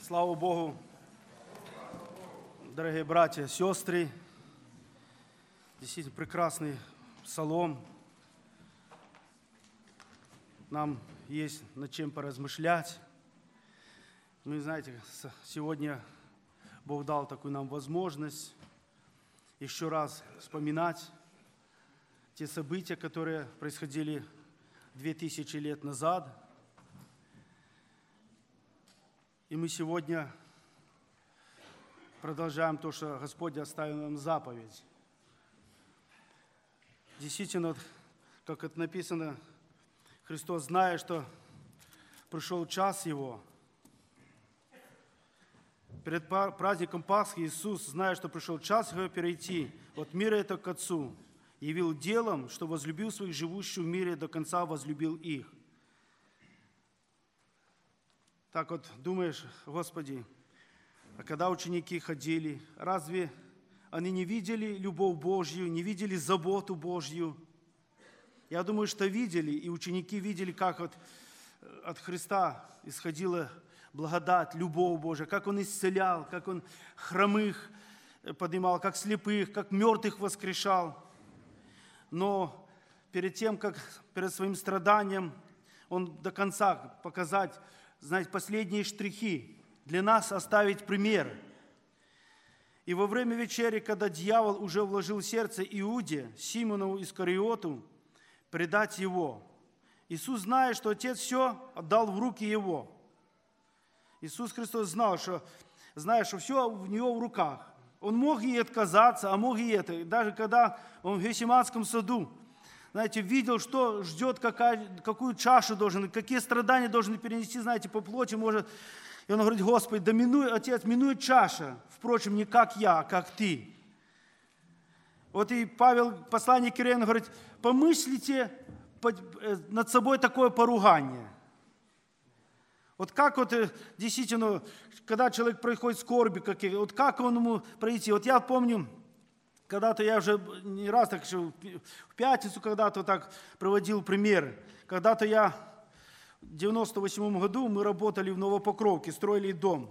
Слава Богу, дорогие братья и сестры. Действительно прекрасный псалом. Нам есть над чем поразмышлять. Вы знаете, сегодня Бог дал такую нам возможность еще раз вспоминать те события, которые происходили 2000 лет назад. И мы сегодня продолжаем то, что Господь оставил нам заповедь. Действительно, как это написано, Христос, зная, что пришел час Его, перед праздником Пасхи Иисус, зная, что пришел час Его перейти от мира это к Отцу, явил делом, что возлюбил своих живущих в мире, до конца возлюбил их. Так вот думаешь, Господи, а когда ученики ходили, разве они не видели любовь Божью, не видели заботу Божью? Я думаю, что видели, и ученики видели, как вот от Христа исходила благодать, любовь Божия, как Он исцелял, как Он хромых поднимал, как слепых, как мертвых воскрешал. Но перед тем, как перед своим страданием Он до конца показать, знаете, последние штрихи, для нас оставить пример. И во время вечери, когда дьявол уже вложил в сердце Иуде, Симону Искариоту, предать его, Иисус, зная, что Отец все отдал в руки Его. Иисус Христос знал, что, зная, что все в Него в руках. Он мог и отказаться, а мог и это. И даже когда Он в Гефсиманском саду, знаете, видел, что ждет, какую чашу должен, какие страдания должен перенести, знаете, по плоти может. И он говорит: Господи, да минуй, Отец, минует чаша. Впрочем, не как я, а как Ты. Вот и Павел, послание к Римлянам, говорит: помыслите над собой такое поругание. Вот как вот действительно, когда человек проходит скорби, вот как он ему пройти. Вот я помню, когда-то я уже не раз, так в пятницу когда-то так проводил примеры. Когда-то я в 98 году мы работали в Новопокровке, строили дом.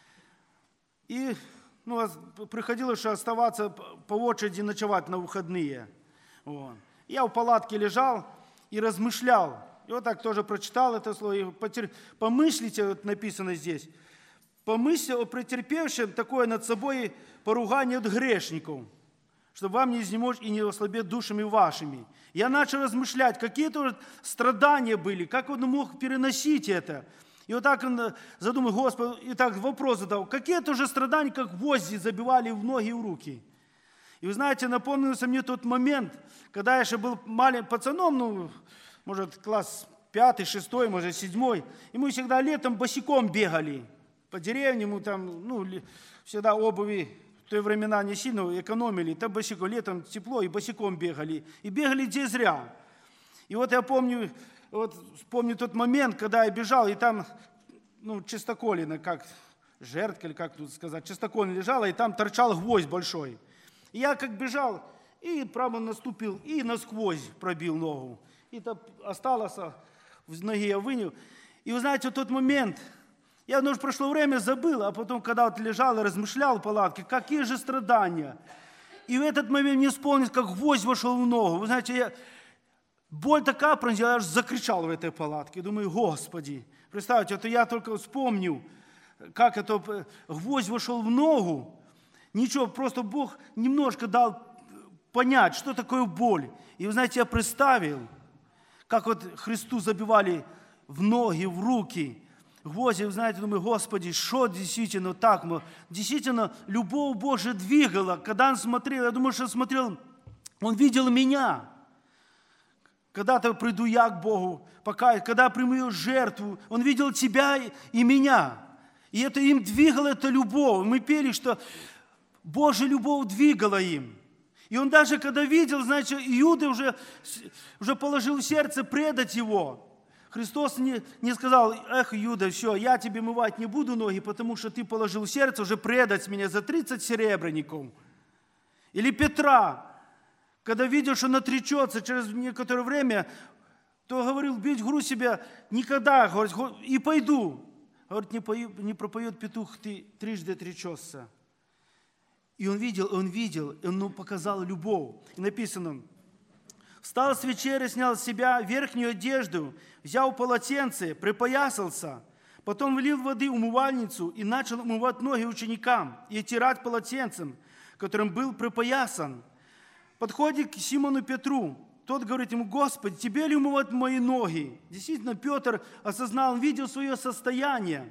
И приходилось оставаться по очереди ночевать на выходные. Вот. Я в палатке лежал и размышлял. И вот так тоже прочитал это слово. Помыслите, вот написано здесь, помыслите о претерпевшем такое над собой поругание от грешников, чтобы вам не изнемочь и не ослабеть душами вашими. Я начал размышлять, какие тоже страдания были, как он мог переносить это. И вот так он задумал: Господи, и так вопрос задал: какие тоже страдания, как гвозди забивали в ноги и в руки. И вы знаете, напомнился мне тот момент, когда я еще был маленьким пацаном, может, класс 5, 6, может, 7, и мы всегда летом босиком бегали по деревням, всегда обуви. В те времена не сильно экономили, там босиком, летом тепло, и босиком бегали. И бегали где зря. И вот я помню тот момент, когда я бежал, и там, чистоколина, как жертва, или как тут сказать, чистоколина лежала, и там торчал гвоздь большой. И я как бежал, и право наступил, и насквозь пробил ногу. И там осталось, в ноге я вынял. И вы знаете, в тот момент... Я, прошло время забыл, а потом, когда вот лежал и размышлял в палатке, какие же страдания. И в этот момент мне вспомнилось, как гвоздь вошел в ногу. Вы знаете, боль такая пронзила, я аж закричал в этой палатке. Думаю: Господи, представьте, это я только вспомнил, как это гвоздь вошел в ногу. Ничего, просто Бог немножко дал понять, что такое боль. И вы знаете, я представил, как вот Христу забивали в ноги, в руки гвозди. Вы знаете, думаю: Господи, что действительно так? Действительно, любовь Божия двигала. Когда Он смотрел, я думаю, что смотрел, Он видел меня. Когда-то приду я к Богу, когда приму жертву, Он видел тебя и меня. И это им двигала эта любовь. Мы пели, что Божья любовь двигала им. И Он даже когда видел, знаете, Иуда уже положил в сердце предать Его. Христос не сказал: эх, Иуда, все, я тебе мывать не буду ноги, потому что ты положил в сердце уже предать меня за 30 серебряников. Или Петра, когда видел, что он отречется через некоторое время, то говорил: бить в грудь себя никогда, говорит, и пойду. говорит, не пропоет петух, ты трижды отречешься. И он видел, и он показал любовь. И написано: встал с вечери, снял с себя верхнюю одежду, взял полотенце, припоясался, потом влил воды в умывальницу и начал умывать ноги ученикам и оттирать полотенцем, которым был припоясан. Подходит к Симону Петру. Тот говорит ему: Господи, тебе ли умывать мои ноги? Действительно, Петр осознал, он видел свое состояние.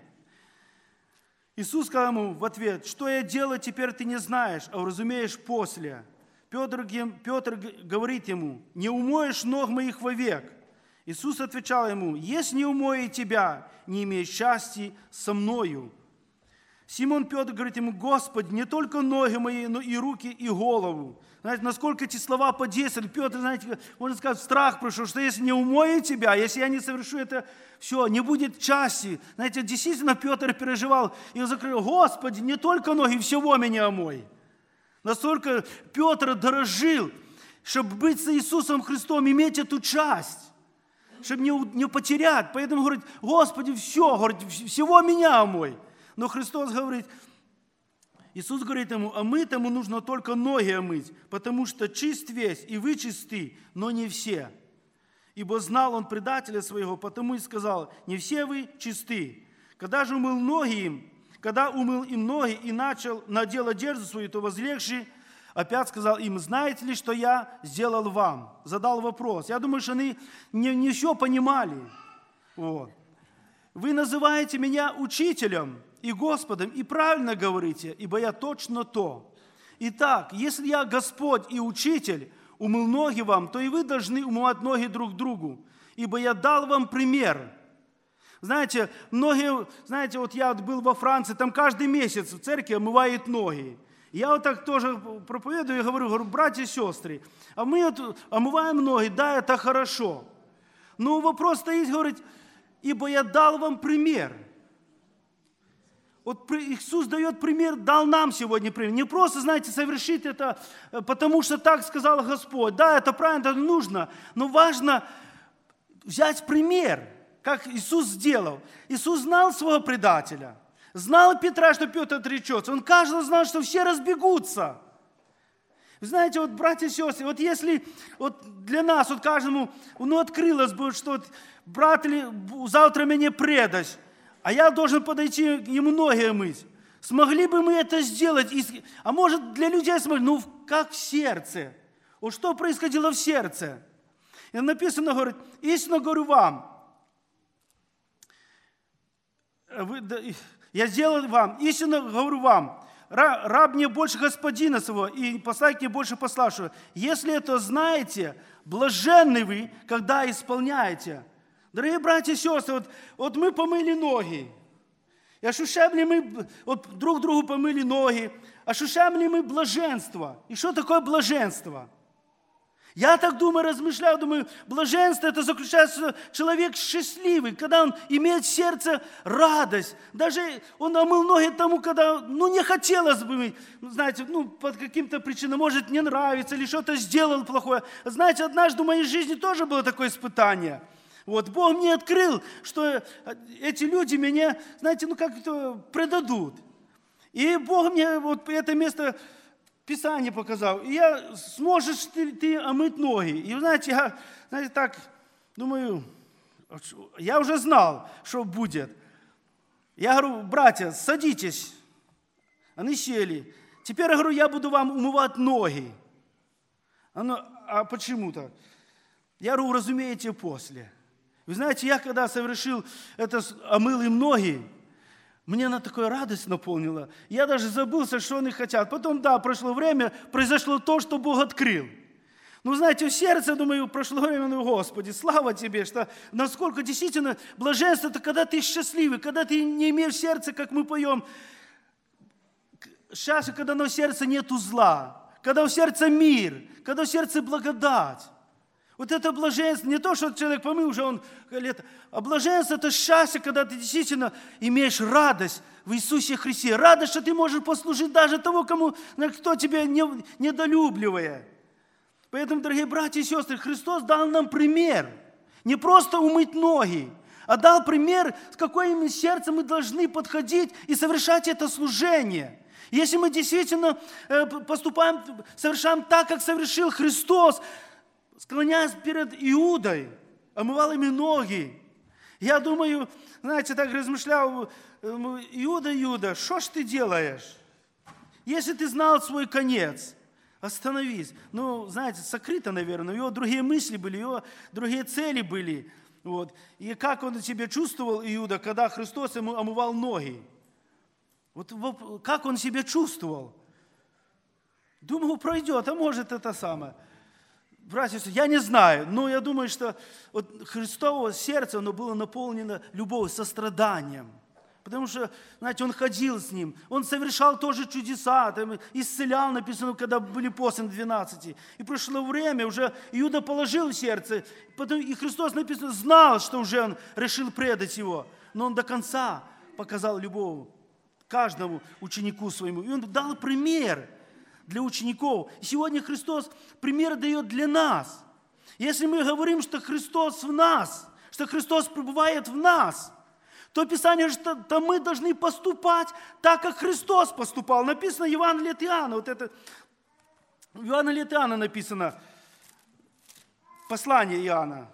Иисус сказал ему в ответ: что я делаю, теперь ты не знаешь, а уразумеешь после. Петр говорит ему: не умоешь ног моих вовек. Иисус отвечал ему: если не умою тебя, не имеешь счастья со мною. Симон Петр говорит ему: Господи, не только ноги мои, но и руки, и голову. Знаете, насколько эти слова подействовали. Петр, знаете, можно сказать, страх пришел, что если не умою тебя, если я не совершу это, все, не будет счастья. Знаете, действительно Петр переживал и закрыл: Господи, не только ноги, всего меня омой. Настолько Петр дорожил, чтобы быть с Иисусом Христом, иметь эту часть, чтобы не потерять. Поэтому говорит: Господи, все, говорит, всего меня омой. Но Христос говорит, Иисус говорит ему: а мытому нужно только ноги омыть, потому что чист весь, и вы чисты, но не все. Ибо знал он предателя своего, потому и сказал: не все вы чисты. Когда же умыл им ноги и надел одежду свою, то возлегший опять сказал им: знаете ли, что я сделал вам? Задал вопрос. Я думаю, что они не все понимали. Вот. Вы называете меня учителем и Господом, и правильно говорите, ибо я точно то. Итак, если я Господь и Учитель, умыл ноги вам, то и вы должны умывать ноги друг другу, ибо я дал вам пример. Знаете, вот я был во Франции, там каждый месяц в церкви омывают ноги. Я вот так тоже проповедую и говорю: братья и сестры, а мы вот омываем ноги, да, это хорошо. Но вопрос стоит, говорит: ибо я дал вам пример. Вот Иисус дает пример, дал нам сегодня пример. Не просто, знаете, совершить это, потому что так сказал Господь. Да, это правильно, это нужно. Но важно взять пример, как Иисус сделал. Иисус знал своего предателя. Знал Петра, что Петр отречется. Он каждый знал, что все разбегутся. Вы знаете, вот, братья и сестры, вот если вот для нас, вот каждому, открылось бы, что вот, брат или завтра меня предаст, а я должен подойти ему ноги мыть. Смогли бы мы это сделать? А может, для людей смогли? Ну, как в сердце. Вот что происходило в сердце? И написано, говорит: истинно говорю вам, я сделал вам, истинно говорю вам, раб не больше господина своего, и посланник не больше пославшего. Если это знаете, блаженны вы, когда исполняете. Дорогие братья и сестры, вот мы помыли ноги. И ощущаем ли мы, вот друг другу помыли ноги, ощущаем ли мы блаженство? И что такое блаженство? Я так думаю, размышляю, думаю, блаженство это заключается, человек счастливый, когда он имеет в сердце радость. Даже он омыл ноги тому, когда, не хотелось бы, знаете, по каким-то причинам, может, не нравится или что-то сделал плохое. Знаете, однажды в моей жизни тоже было такое испытание. Вот, Бог мне открыл, что эти люди меня, знаете, как-то предадут. И Бог мне вот это место Писания показал. И сможешь ты омыть ноги. И знаете, я так думаю, я уже знал, что будет. Я говорю: братья, садитесь. Они сели. Теперь, я говорю, я буду вам умывать ноги. А почему так? Я говорю: разумеете, после. Вы знаете, я когда совершил это, омыл им ноги, мне на такую радость наполнила. Я даже забылся, что они хотят. Потом, прошло время, произошло то, что Бог открыл. Знаете, в сердце, думаю, прошло время, Господи, слава Тебе, что насколько действительно блаженство, это когда ты счастливый, когда ты не имеешь сердца, как мы поем, счастье, когда на сердце нету зла, когда в сердце мир, когда в сердце благодать. Вот это блаженство, не то, что человек помыл уже, а блаженство – это счастье, когда ты действительно имеешь радость в Иисусе Христе. Радость, что ты можешь послужить даже того, кто тебя недолюбливает. Поэтому, дорогие братья и сестры, Христос дал нам пример. Не просто умыть ноги, а дал пример, с каким сердцем мы должны подходить и совершать это служение. Если мы действительно поступаем, совершаем так, как совершил Христос, склоняясь перед Иудой, омывал ими ноги. Я думаю, знаете, так размышлял, Иуда, что ж ты делаешь? Если ты знал свой конец, остановись. Ну, знаете, сокрыто, наверное, у него другие мысли были, у него другие цели были. Вот. И как он себя чувствовал, Иуда, когда Христос ему омывал ноги? Вот как он себя чувствовал? Думал, пройдет, а может это самое. Братья и сестры, я не знаю, но я думаю, что вот Христово сердце, оно было наполнено любовью, состраданием. Потому что, знаете, он ходил с ним, он совершал тоже чудеса, там, исцелял, написано, когда были посланы 12. И прошло время, уже Иуда положил в сердце, и Христос, написано, знал, что уже он решил предать его. Но он до конца показал любовь каждому ученику своему. И он дал пример для учеников. И сегодня Христос пример дает для нас. Если мы говорим, что Христос в нас, что Христос пребывает в нас, то Писание говорит, что мы должны поступать так, как Христос поступал. Написано в Евангелии от Иоанна. Вот это в Евангелии от Иоанна написано. Послание Иоанна.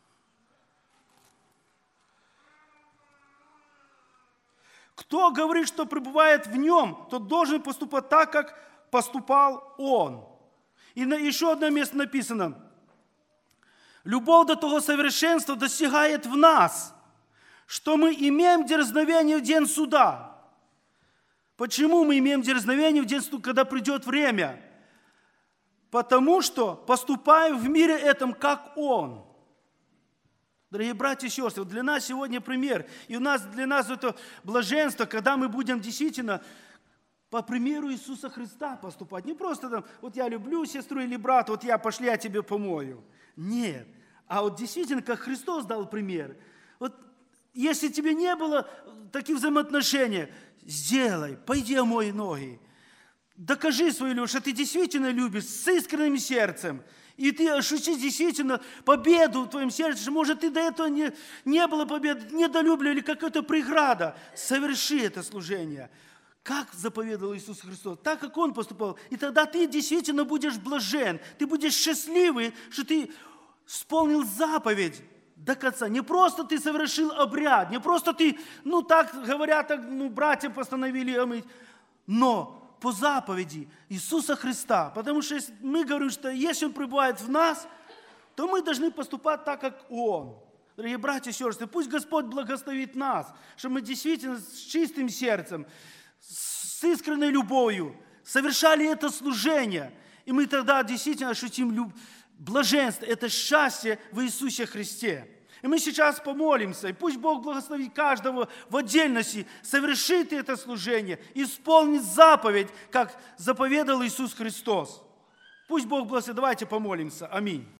Кто говорит, что пребывает в нем, тот должен поступать так, как поступал он. И еще одно место написано. Любовь до того совершенства достигает в нас, что мы имеем дерзновение в день суда. Почему мы имеем дерзновение в день суда, когда придет время? Потому что поступаем в мире этом, как Он. Дорогие братья и сестры, для нас сегодня пример. И для нас это блаженство, когда мы будем действительно по примеру Иисуса Христа поступать. Не просто там, вот я люблю сестру или брата, вот пошли, я тебе помою. Нет. А вот действительно, как Христос дал пример. Вот если тебе не было таких взаимоотношений, сделай, пойди омой ноги. Докажи свою любовь, что ты действительно любишь с искренним сердцем. И ты ощутишь действительно победу в твоем сердце, что, может, ты до этого не было победы, недолюбливали или какая-то преграда. Соверши это служение. Как заповедовал Иисус Христос, так, как Он поступал. И тогда ты действительно будешь блажен, ты будешь счастливый, что ты исполнил заповедь до конца. Не просто ты совершил обряд, не просто ты, так говорят, братья постановили омыть, но по заповеди Иисуса Христа. Потому что мы говорим, что если Он пребывает в нас, то мы должны поступать так, как Он. Дорогие братья и сестры, пусть Господь благословит нас, чтобы мы действительно с чистым сердцем, с искренней любовью совершали это служение. И мы тогда действительно ощутим блаженство, это счастье в Иисусе Христе. И мы сейчас помолимся, и пусть Бог благословит каждого в отдельности, совершит это служение, исполнит заповедь, как заповедал Иисус Христос. Пусть Бог благословит. Давайте помолимся. Аминь.